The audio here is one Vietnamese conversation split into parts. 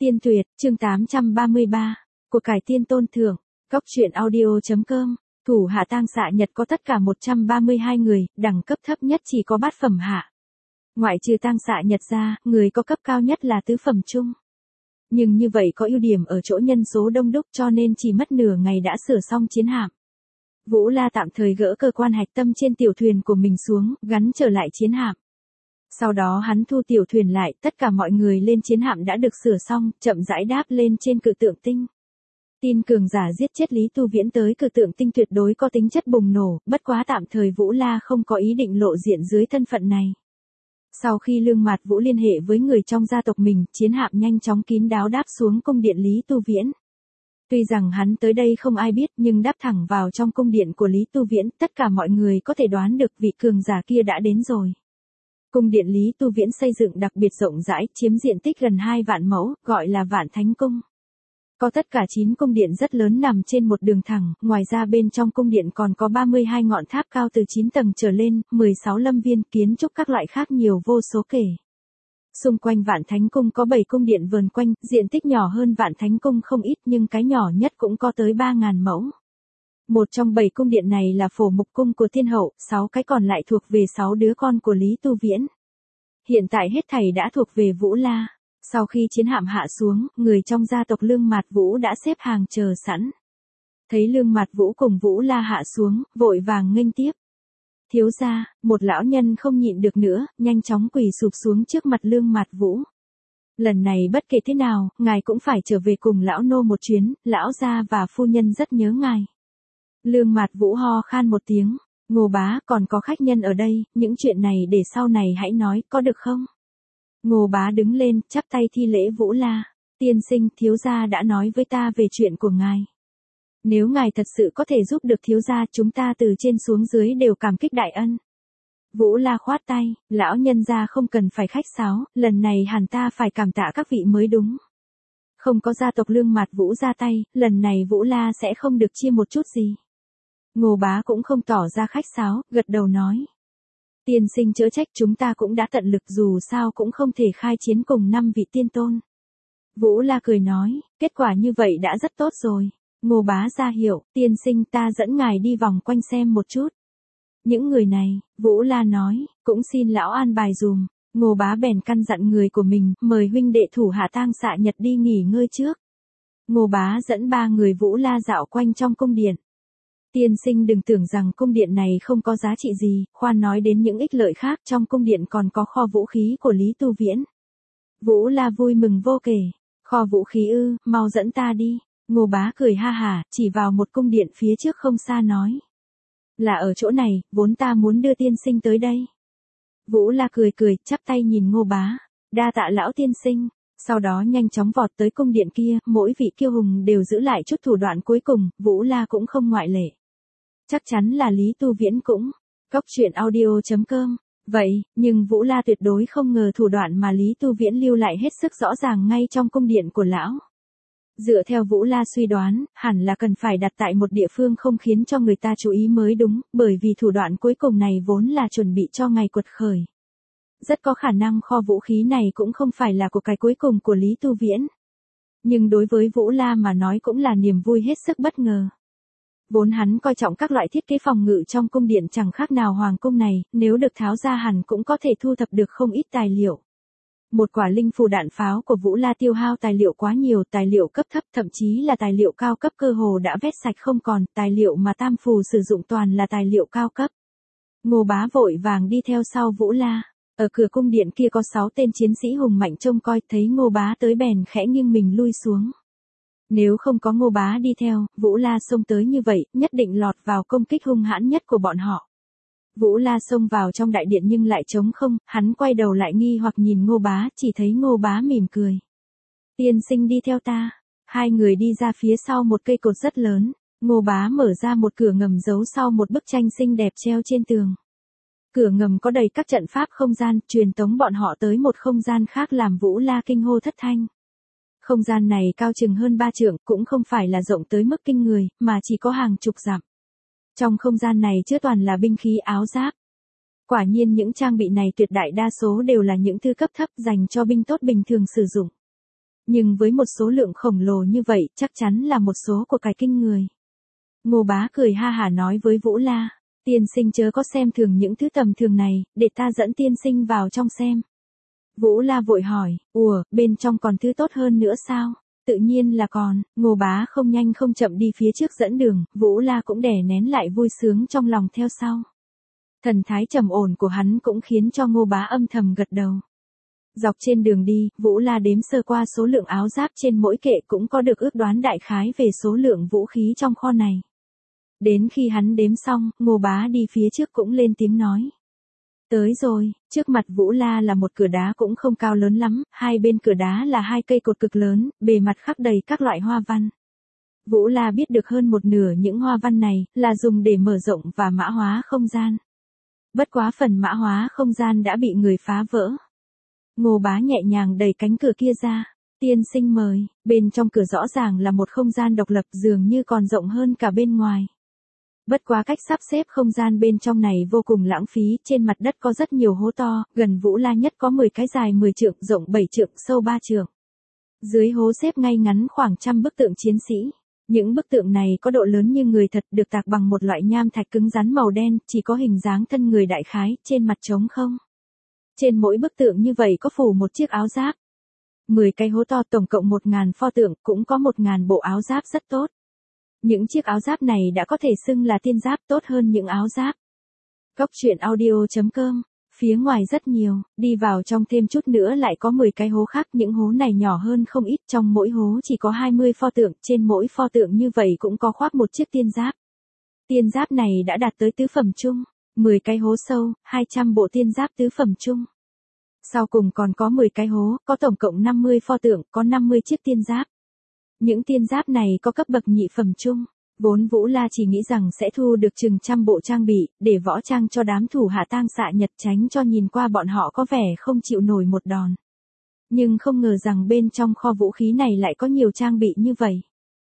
Tiên Tuyệt, chương 833, của cải tiên tôn thượng, góc truyện audio.com, thủ hạ tang xạ Nhật có tất cả 132 người, đẳng cấp thấp nhất chỉ có bát phẩm hạ. Ngoại trừ tang xạ Nhật ra, người có cấp cao nhất là tứ phẩm trung. Nhưng như vậy có ưu điểm ở chỗ nhân số đông đúc cho nên chỉ mất nửa ngày đã sửa xong chiến hạm. Vũ La tạm thời gỡ cơ quan hạch tâm trên tiểu thuyền của mình xuống, gắn trở lại chiến hạm. Sau đó hắn thu tiểu thuyền lại, tất cả mọi người lên chiến hạm đã được sửa xong, chậm rãi đáp lên trên cự tượng tinh. Tin cường giả giết chết Lý Tu Viễn tới cự tượng tinh tuyệt đối có tính chất bùng nổ, bất quá tạm thời Vũ La không có ý định lộ diện dưới thân phận này. Sau khi Lương Mạt Vũ liên hệ với người trong gia tộc mình, chiến hạm nhanh chóng kín đáo đáp xuống cung điện Lý Tu Viễn. Tuy rằng hắn tới đây không ai biết nhưng đáp thẳng vào trong cung điện của Lý Tu Viễn, tất cả mọi người có thể đoán được vị cường giả kia đã đến rồi. Cung điện Lý Tu Viễn xây dựng đặc biệt rộng rãi, chiếm diện tích gần 2 vạn mẫu, gọi là Vạn Thánh Cung. Có tất cả 9 cung điện rất lớn nằm trên một đường thẳng, ngoài ra bên trong cung điện còn có 32 ngọn tháp cao từ 9 tầng trở lên, 16 lâm viên, kiến trúc các loại khác nhiều vô số kể. Xung quanh Vạn Thánh Cung có 7 cung điện vờn quanh, diện tích nhỏ hơn Vạn Thánh Cung không ít nhưng cái nhỏ nhất cũng có tới 3.000 mẫu. Một trong 7 cung điện này là Phổ Mục Cung của Thiên Hậu, 6 cái còn lại thuộc về 6 đứa con của Lý Tu Viễn. Hiện tại hết thảy đã thuộc về Vũ La. Sau khi chiến hạm hạ xuống, người trong gia tộc Lương Mạt Vũ đã xếp hàng chờ sẵn. Thấy Lương Mạt Vũ cùng Vũ La hạ xuống, vội vàng nghênh tiếp. Thiếu gia, một lão nhân không nhịn được nữa, nhanh chóng quỳ sụp xuống trước mặt Lương Mạt Vũ. Lần này bất kể thế nào, ngài cũng phải trở về cùng lão nô một chuyến, lão gia và phu nhân rất nhớ ngài. Lương Mạt Vũ ho khan một tiếng, Ngô bá còn có khách nhân ở đây, những chuyện này để sau này hãy nói, có được không? Ngô bá đứng lên, chắp tay thi lễ Vũ La. Tiên sinh, thiếu gia đã nói với ta về chuyện của ngài. Nếu ngài thật sự có thể giúp được thiếu gia, chúng ta từ trên xuống dưới đều cảm kích đại ân. Vũ La khoát tay, lão nhân gia không cần phải khách sáo, lần này hẳn ta phải cảm tạ các vị mới đúng. Không có gia tộc Lương Mạt Vũ ra tay, lần này Vũ La sẽ không được chia một chút gì. Ngô bá cũng không tỏ ra khách sáo, gật đầu nói. Tiên sinh chớ trách, chúng ta cũng đã tận lực, dù sao cũng không thể khai chiến cùng 5 vị tiên tôn. Vũ La cười nói, kết quả như vậy đã rất tốt rồi. Ngô bá ra hiệu, tiên sinh ta dẫn ngài đi vòng quanh xem một chút. Những người này, Vũ La nói, cũng xin lão an bài dùm. Ngô bá bèn căn dặn người của mình, mời huynh đệ thủ hạ tang xạ Nhật đi nghỉ ngơi trước. Ngô bá dẫn 3 người Vũ La dạo quanh trong cung điện. Tiên sinh đừng tưởng rằng cung điện này không có giá trị gì, khoan nói đến những ích lợi khác, trong cung điện còn có kho vũ khí của Lý Tu Viễn. Vũ La vui mừng vô kể, kho vũ khí ư, mau dẫn ta đi. Ngô bá cười ha hả, chỉ vào một cung điện phía trước không xa nói. Là ở chỗ này, vốn ta muốn đưa tiên sinh tới đây. Vũ La cười cười, chắp tay nhìn Ngô bá, đa tạ lão tiên sinh. Sau đó nhanh chóng vọt tới cung điện kia, mỗi vị kiêu hùng đều giữ lại chút thủ đoạn cuối cùng, Vũ La cũng không ngoại lệ. Chắc chắn là Lý Tu Viễn cũng. Góc truyện audio.com. Vậy, nhưng Vũ La tuyệt đối không ngờ thủ đoạn mà Lý Tu Viễn lưu lại hết sức rõ ràng ngay trong cung điện của lão. Dựa theo Vũ La suy đoán, hẳn là cần phải đặt tại một địa phương không khiến cho người ta chú ý mới đúng, bởi vì thủ đoạn cuối cùng này vốn là chuẩn bị cho ngày quật khởi. Rất có khả năng kho vũ khí này cũng không phải là của cái cuối cùng của Lý Tu Viễn. Nhưng đối với Vũ La mà nói cũng là niềm vui hết sức bất ngờ. Vốn hắn coi trọng các loại thiết kế phòng ngự trong cung điện chẳng khác nào hoàng cung này, nếu được tháo ra hẳn cũng có thể thu thập được không ít tài liệu. Một quả linh phù đạn pháo của Vũ La tiêu hao tài liệu quá nhiều, tài liệu cấp thấp thậm chí là tài liệu cao cấp cơ hồ đã vét sạch không còn, tài liệu mà Tam Phù sử dụng toàn là tài liệu cao cấp. Ngô bá vội vàng đi theo sau Vũ La. Ở cửa cung điện kia có 6 tên chiến sĩ hùng mạnh trông coi, thấy Ngô bá tới bèn khẽ nghiêng mình lui xuống. Nếu không có Ngô bá đi theo, Vũ La xông tới như vậy, nhất định lọt vào công kích hung hãn nhất của bọn họ. Vũ La xông vào trong đại điện nhưng lại trống không, hắn quay đầu lại nghi hoặc nhìn Ngô bá, chỉ thấy Ngô bá mỉm cười. Tiên sinh đi theo ta. Hai người đi ra phía sau một cây cột rất lớn, Ngô bá mở ra một cửa ngầm giấu sau một bức tranh xinh đẹp treo trên tường. Cửa ngầm có đầy các trận pháp không gian, truyền tống bọn họ tới một không gian khác làm Vũ La kinh hô thất thanh. Không gian này cao chừng hơn 3 trượng, cũng không phải là rộng tới mức kinh người, mà chỉ có hàng chục dặm. Trong không gian này chứa toàn là binh khí áo giáp. Quả nhiên những trang bị này tuyệt đại đa số đều là những thứ cấp thấp dành cho binh tốt bình thường sử dụng. Nhưng với một số lượng khổng lồ như vậy, chắc chắn là một số của cải kinh người. Ngô Bá cười ha hả nói với Vũ La, tiên sinh chớ có xem thường những thứ tầm thường này, để ta dẫn tiên sinh vào trong xem. Vũ La vội hỏi, bên trong còn thứ tốt hơn nữa sao? Tự nhiên là còn. Ngô Bá không nhanh không chậm đi phía trước dẫn đường, Vũ La cũng đè nén lại vui sướng trong lòng theo sau. Thần thái trầm ổn của hắn cũng khiến cho Ngô Bá âm thầm gật đầu. Dọc trên đường đi, Vũ La đếm sơ qua số lượng áo giáp trên mỗi kệ cũng có được ước đoán đại khái về số lượng vũ khí trong kho này. Đến khi hắn đếm xong, Ngô Bá đi phía trước cũng lên tiếng nói. Tới rồi, trước mặt Vũ La là một cửa đá cũng không cao lớn lắm, hai bên cửa đá là hai cây cột cực lớn, bề mặt khắc đầy các loại hoa văn. Vũ La biết được hơn một nửa những hoa văn này là dùng để mở rộng và mã hóa không gian. Bất quá phần mã hóa không gian đã bị người phá vỡ. Ngô Bá nhẹ nhàng đẩy cánh cửa kia ra. Tiên sinh mời, bên trong cửa rõ ràng là một không gian độc lập dường như còn rộng hơn cả bên ngoài. Bất quá cách sắp xếp không gian bên trong này vô cùng lãng phí, trên mặt đất có rất nhiều hố to, gần Vũ La nhất có 10 cái dài 10 trượng, rộng 7 trượng, sâu 3 trượng. Dưới hố xếp ngay ngắn khoảng 100 bức tượng chiến sĩ. Những bức tượng này có độ lớn như người thật, được tạc bằng một loại nham thạch cứng rắn màu đen, chỉ có hình dáng thân người đại khái, trên mặt trống không. Trên mỗi bức tượng như vậy có phủ một chiếc áo giáp. 10 cái hố to tổng cộng 1.000 pho tượng, cũng có 1.000 bộ áo giáp rất tốt. Những chiếc áo giáp này đã có thể xưng là tiên giáp, tốt hơn những áo giáp. Cốc truyện audio.com. Phía ngoài rất nhiều, đi vào trong thêm chút nữa lại có 10 cái hố khác, những hố này nhỏ hơn không ít, trong mỗi hố chỉ có 20 pho tượng, trên mỗi pho tượng như vậy cũng có khoác một chiếc tiên giáp. Tiên giáp này đã đạt tới tứ phẩm trung, 10 cái hố sâu, 200 bộ tiên giáp tứ phẩm trung. Sau cùng còn có 10 cái hố, có tổng cộng 50 pho tượng, có 50 chiếc tiên giáp. Những tiên giáp này có cấp bậc nhị phẩm trung. Vốn Vũ La chỉ nghĩ rằng sẽ thu được chừng 100 bộ trang bị, để võ trang cho đám thủ hạ Tang Xạ Nhật, tránh cho nhìn qua bọn họ có vẻ không chịu nổi một đòn. Nhưng không ngờ rằng bên trong kho vũ khí này lại có nhiều trang bị như vậy.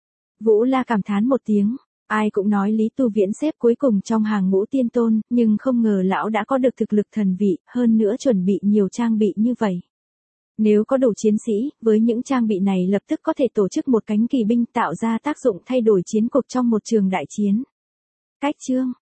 Vũ La cảm thán một tiếng, ai cũng nói Lý Tu Viễn xếp cuối cùng trong hàng ngũ tiên tôn, nhưng không ngờ lão đã có được thực lực thần vị, hơn nữa chuẩn bị nhiều trang bị như vậy. Nếu có đủ chiến sĩ, với những trang bị này lập tức có thể tổ chức một cánh kỳ binh, tạo ra tác dụng thay đổi chiến cục trong một trường đại chiến. Cách chương